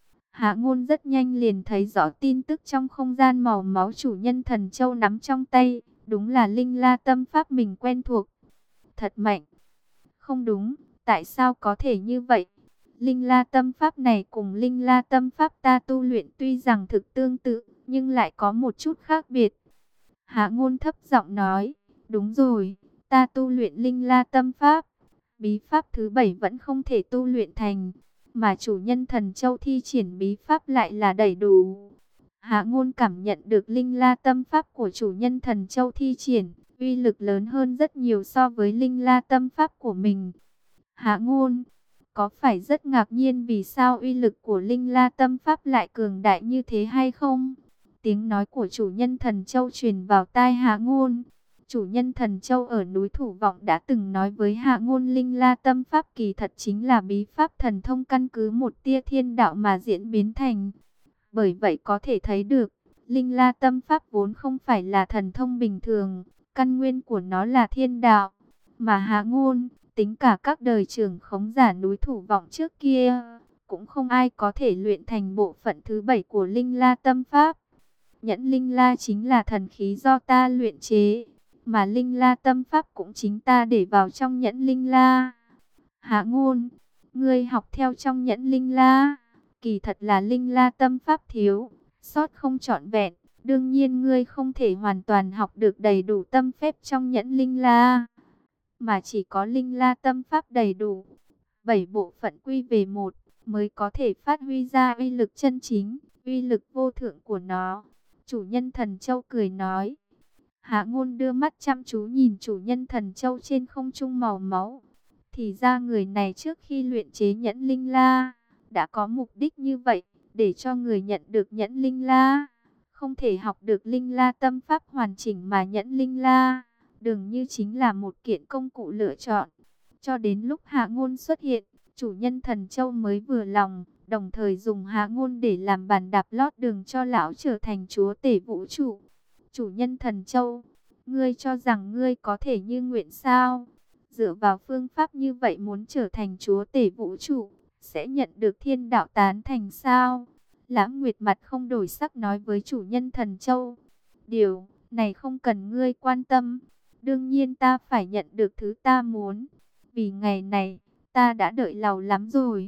Hạ Ngôn rất nhanh liền thấy rõ tin tức trong không gian màu máu chủ nhân Thần Châu nắm trong tay. Đúng là Linh La Tâm Pháp mình quen thuộc. Thật mạnh. Không đúng, tại sao có thể như vậy? Linh La Tâm Pháp này cùng Linh La Tâm Pháp ta tu luyện tuy rằng thực tương tự, nhưng lại có một chút khác biệt. Hạ Ngôn thấp giọng nói, đúng rồi, ta tu luyện Linh La Tâm Pháp. Bí pháp thứ 7 vẫn không thể tu luyện thành, mà chủ nhân Thần Châu thi triển bí pháp lại là đầy đủ. Hạ Ngôn cảm nhận được Linh La Tâm Pháp của chủ nhân Thần Châu thi triển, uy lực lớn hơn rất nhiều so với Linh La Tâm Pháp của mình. Hạ Ngôn có phải rất ngạc nhiên vì sao uy lực của Linh La Tâm Pháp lại cường đại như thế hay không? Tiếng nói của chủ nhân Thần Châu truyền vào tai Hạ Ngôn. Chủ nhân Thần Châu ở núi Thủ Vọng đã từng nói với Hạ Ngôn Linh La Tâm Pháp kỳ thật chính là bí pháp thần thông căn cứ một tia thiên đạo mà diễn biến thành. Bởi vậy có thể thấy được, Linh La Tâm Pháp vốn không phải là thần thông bình thường, căn nguyên của nó là thiên đạo. Mà Hạ Ngôn, tính cả các đời trưởng khống giả núi Thủ Vọng trước kia, cũng không ai có thể luyện thành bộ phận thứ 7 của Linh La Tâm Pháp. Nhẫn Linh La chính là thần khí do ta luyện chế, mà Linh La Tâm Pháp cũng chính ta để vào trong Nhẫn Linh La. Hạ Ngôn, ngươi học theo trong Nhẫn Linh La, kỳ thật là Linh La Tâm Pháp thiếu sót không trọn vẹn, đương nhiên ngươi không thể hoàn toàn học được đầy đủ tâm phép trong Nhẫn Linh La, mà chỉ có Linh La Tâm Pháp đầy đủ, 7 bộ phận quy về một, mới có thể phát huy ra uy lực chân chính, uy lực vô thượng của nó. Chủ nhân Thần Châu cười nói. Hạ Ngôn đưa mắt chăm chú nhìn chủ nhân Thần Châu trên không trung màu máu. Thì ra người này trước khi luyện chế Nhẫn Linh La, đã có mục đích như vậy, để cho người nhận được Nhẫn Linh La, không thể học được Linh La Tâm Pháp hoàn chỉnh mà Nhẫn Linh La dường như chính là một kiện công cụ lựa chọn. Cho đến lúc Hạ Ngôn xuất hiện, chủ nhân Thần Châu mới vừa lòng, đồng thời dùng Hạ Ngôn để làm bàn đạp lót đường cho lão trở thành chúa tể vũ trụ. Chủ nhân Thần Châu, ngươi cho rằng ngươi có thể như nguyện sao? Dựa vào phương pháp như vậy muốn trở thành chúa tể vũ trụ, sẽ nhận được thiên đạo tán thành sao? Lãng Nguyệt mặt không đổi sắc nói với chủ nhân Thần Châu. Điều này không cần ngươi quan tâm. Đương nhiên ta phải nhận được thứ ta muốn. Vì ngày này, ta đã đợi lâu lắm rồi.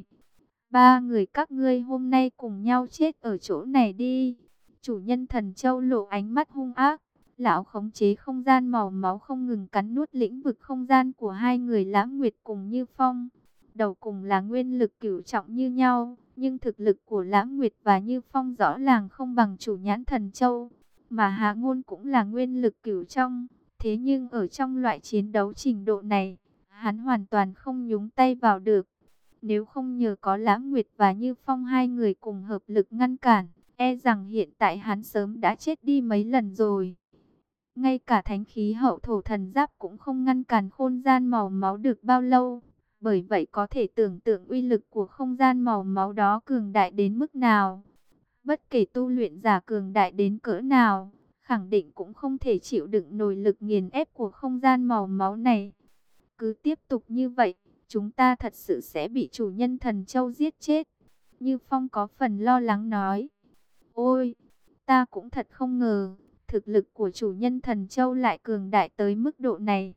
Ba người các ngươi hôm nay cùng nhau chết ở chỗ này đi. Chủ nhân Thần Châu lộ ánh mắt hung ác. Lão khống chế không gian màu máu không ngừng cắn nuốt lĩnh vực không gian của hai người Lãng Nguyệt cùng Như Phong. Đầu cùng là nguyên lực cửu trọng như nhau, nhưng thực lực của Lãng Nguyệt và Như Phong rõ ràng không bằng Chủ Nhãn Thần Châu, mà Hạ Ngôn cũng là nguyên lực cửu trọng. Thế nhưng ở trong loại chiến đấu trình độ này, hắn hoàn toàn không nhúng tay vào được. Nếu không nhờ có Lãng Nguyệt và Như Phong hai người cùng hợp lực ngăn cản, e rằng hiện tại hắn sớm đã chết đi mấy lần rồi. Ngay cả thánh khí hậu thổ thần giáp cũng không ngăn cản không gian màu máu được bao lâu. Bởi vậy có thể tưởng tượng uy lực của không gian màu máu đó cường đại đến mức nào. Bất kể tu luyện giả cường đại đến cỡ nào, khẳng định cũng không thể chịu đựng nổi lực nghiền ép của không gian màu máu này. Cứ tiếp tục như vậy, chúng ta thật sự sẽ bị chủ nhân Thần Châu giết chết. Như Phong có phần lo lắng nói. Ôi, ta cũng thật không ngờ, thực lực của chủ nhân Thần Châu lại cường đại tới mức độ này.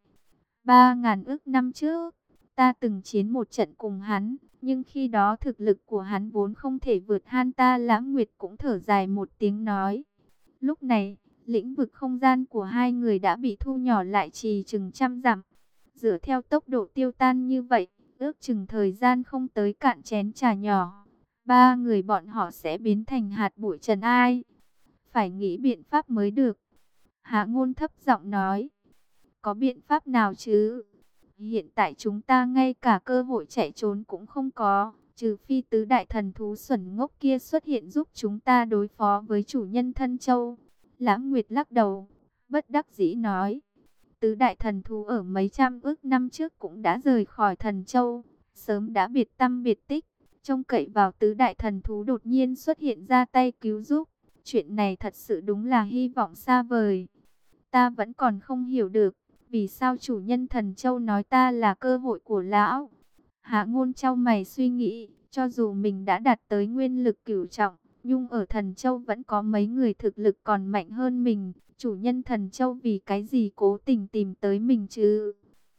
3.000 ức năm trước, ta từng chiến một trận cùng hắn, nhưng khi đó thực lực của hắn vốn không thể vượt han ta. Lãng Nguyệt cũng thở dài một tiếng nói. Lúc này, lĩnh vực không gian của hai người đã bị thu nhỏ lại chỉ chừng 100 dặm. Dựa theo tốc độ tiêu tan như vậy, ước chừng thời gian không tới cạn chén trà nhỏ, ba người bọn họ sẽ biến thành hạt bụi trần ai. Phải nghĩ biện pháp mới được. Hạ Ngôn thấp giọng nói. Có biện pháp nào chứ? Hiện tại chúng ta ngay cả cơ hội chạy trốn cũng không có, trừ phi tứ đại thần thú xuẩn ngốc kia xuất hiện giúp chúng ta đối phó với chủ nhân Thân Châu. Lãng Nguyệt lắc đầu, bất đắc dĩ nói. Tứ đại thần thú ở mấy trăm ức năm trước cũng đã rời khỏi Thần Châu, sớm đã biệt tăm biệt tích. Trông cậy vào tứ đại thần thú đột nhiên xuất hiện ra tay cứu giúp, chuyện này thật sự đúng là hy vọng xa vời. Ta vẫn còn không hiểu được, vì sao chủ nhân Thần Châu nói ta là cơ hội của lão. Hạ Ngôn chau mày suy nghĩ, cho dù mình đã đạt tới nguyên lực cửu trọng, nhưng ở Thần Châu vẫn có mấy người thực lực còn mạnh hơn mình. Chủ nhân Thần Châu vì cái gì cố tình tìm tới mình chứ?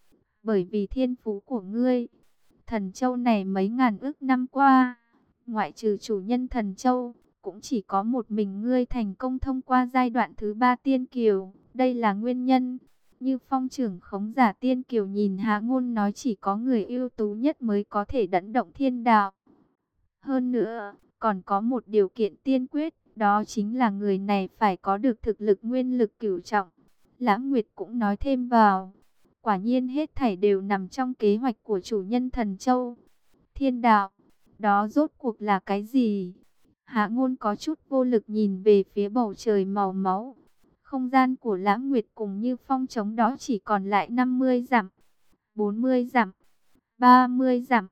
Bởi vì thiên phú của ngươi. Thần Châu này mấy ngàn ức năm qua, ngoại trừ chủ nhân Thần Châu, cũng chỉ có một mình ngươi thành công thông qua giai đoạn thứ 3 tiên kiều. Đây là nguyên nhân. Như Phong trưởng khống giả tiên kiều nhìn Hạ Ngôn nói chỉ có người ưu tú nhất mới có thể đánh động thiên đạo. Hơn nữa, còn có một điều kiện tiên quyết, đó chính là người này phải có được thực lực nguyên lực cửu trọng. Lãng Nguyệt cũng nói thêm vào. Quả nhiên hết thảy đều nằm trong kế hoạch của chủ nhân Thần Châu. Thiên đạo, đó rốt cuộc là cái gì? Hạ Ngôn có chút vô lực nhìn về phía bầu trời màu máu. Không gian của Lãng Nguyệt cùng Như Phong chống đó chỉ còn lại 50 dặm, 40 dặm, 30 dặm,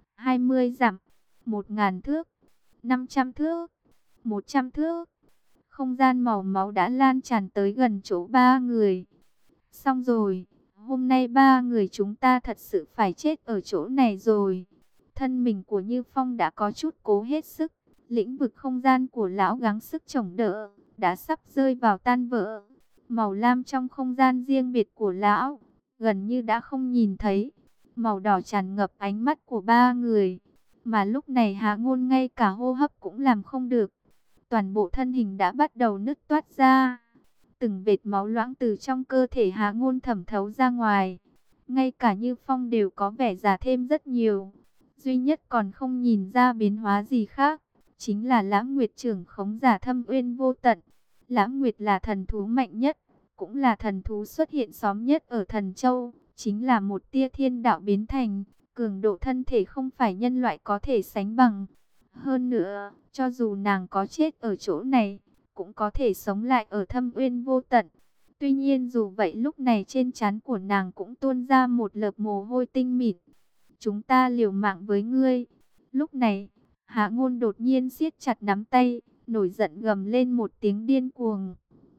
20 dặm, 1.000 thước, 500 thước, 100 thước. Không gian màu máu đã lan tràn tới gần chỗ ba người. Xong rồi, hôm nay ba người chúng ta thật sự phải chết ở chỗ này rồi. Thân mình của Như Phong đã có chút cố hết sức. Lĩnh vực không gian của lão gắng sức chống đỡ, đã sắp rơi vào tan vỡ. Màu lam trong không gian riêng biệt của lão, gần như đã không nhìn thấy. Màu đỏ tràn ngập ánh mắt của ba người. Mà lúc này Hạ Ngôn ngay cả hô hấp cũng làm không được. Toàn bộ thân hình đã bắt đầu nứt toát ra. Từng vệt máu loãng từ trong cơ thể Hạ Ngôn thẩm thấu ra ngoài. Ngay cả Như Phong đều có vẻ già thêm rất nhiều. Duy nhất còn không nhìn ra biến hóa gì khác, chính là Lãng Nguyệt trưởng khống giả Thâm Uyên Vô Tận. Lãng Nguyệt là thần thú mạnh nhất, cũng là thần thú xuất hiện sớm nhất ở Thần Châu, chính là một tia thiên đạo biến thành, cường độ thân thể không phải nhân loại có thể sánh bằng. Hơn nữa, cho dù nàng có chết ở chỗ này, cũng có thể sống lại ở Thâm Uyên Vô Tận. Tuy nhiên dù vậy lúc này trên trán của nàng cũng tuôn ra một lớp mồ hôi tinh mịn. Chúng ta liều mạng với ngươi. Lúc này, Hạ Ngôn đột nhiên siết chặt nắm tay, nổi giận gầm lên một tiếng điên cuồng.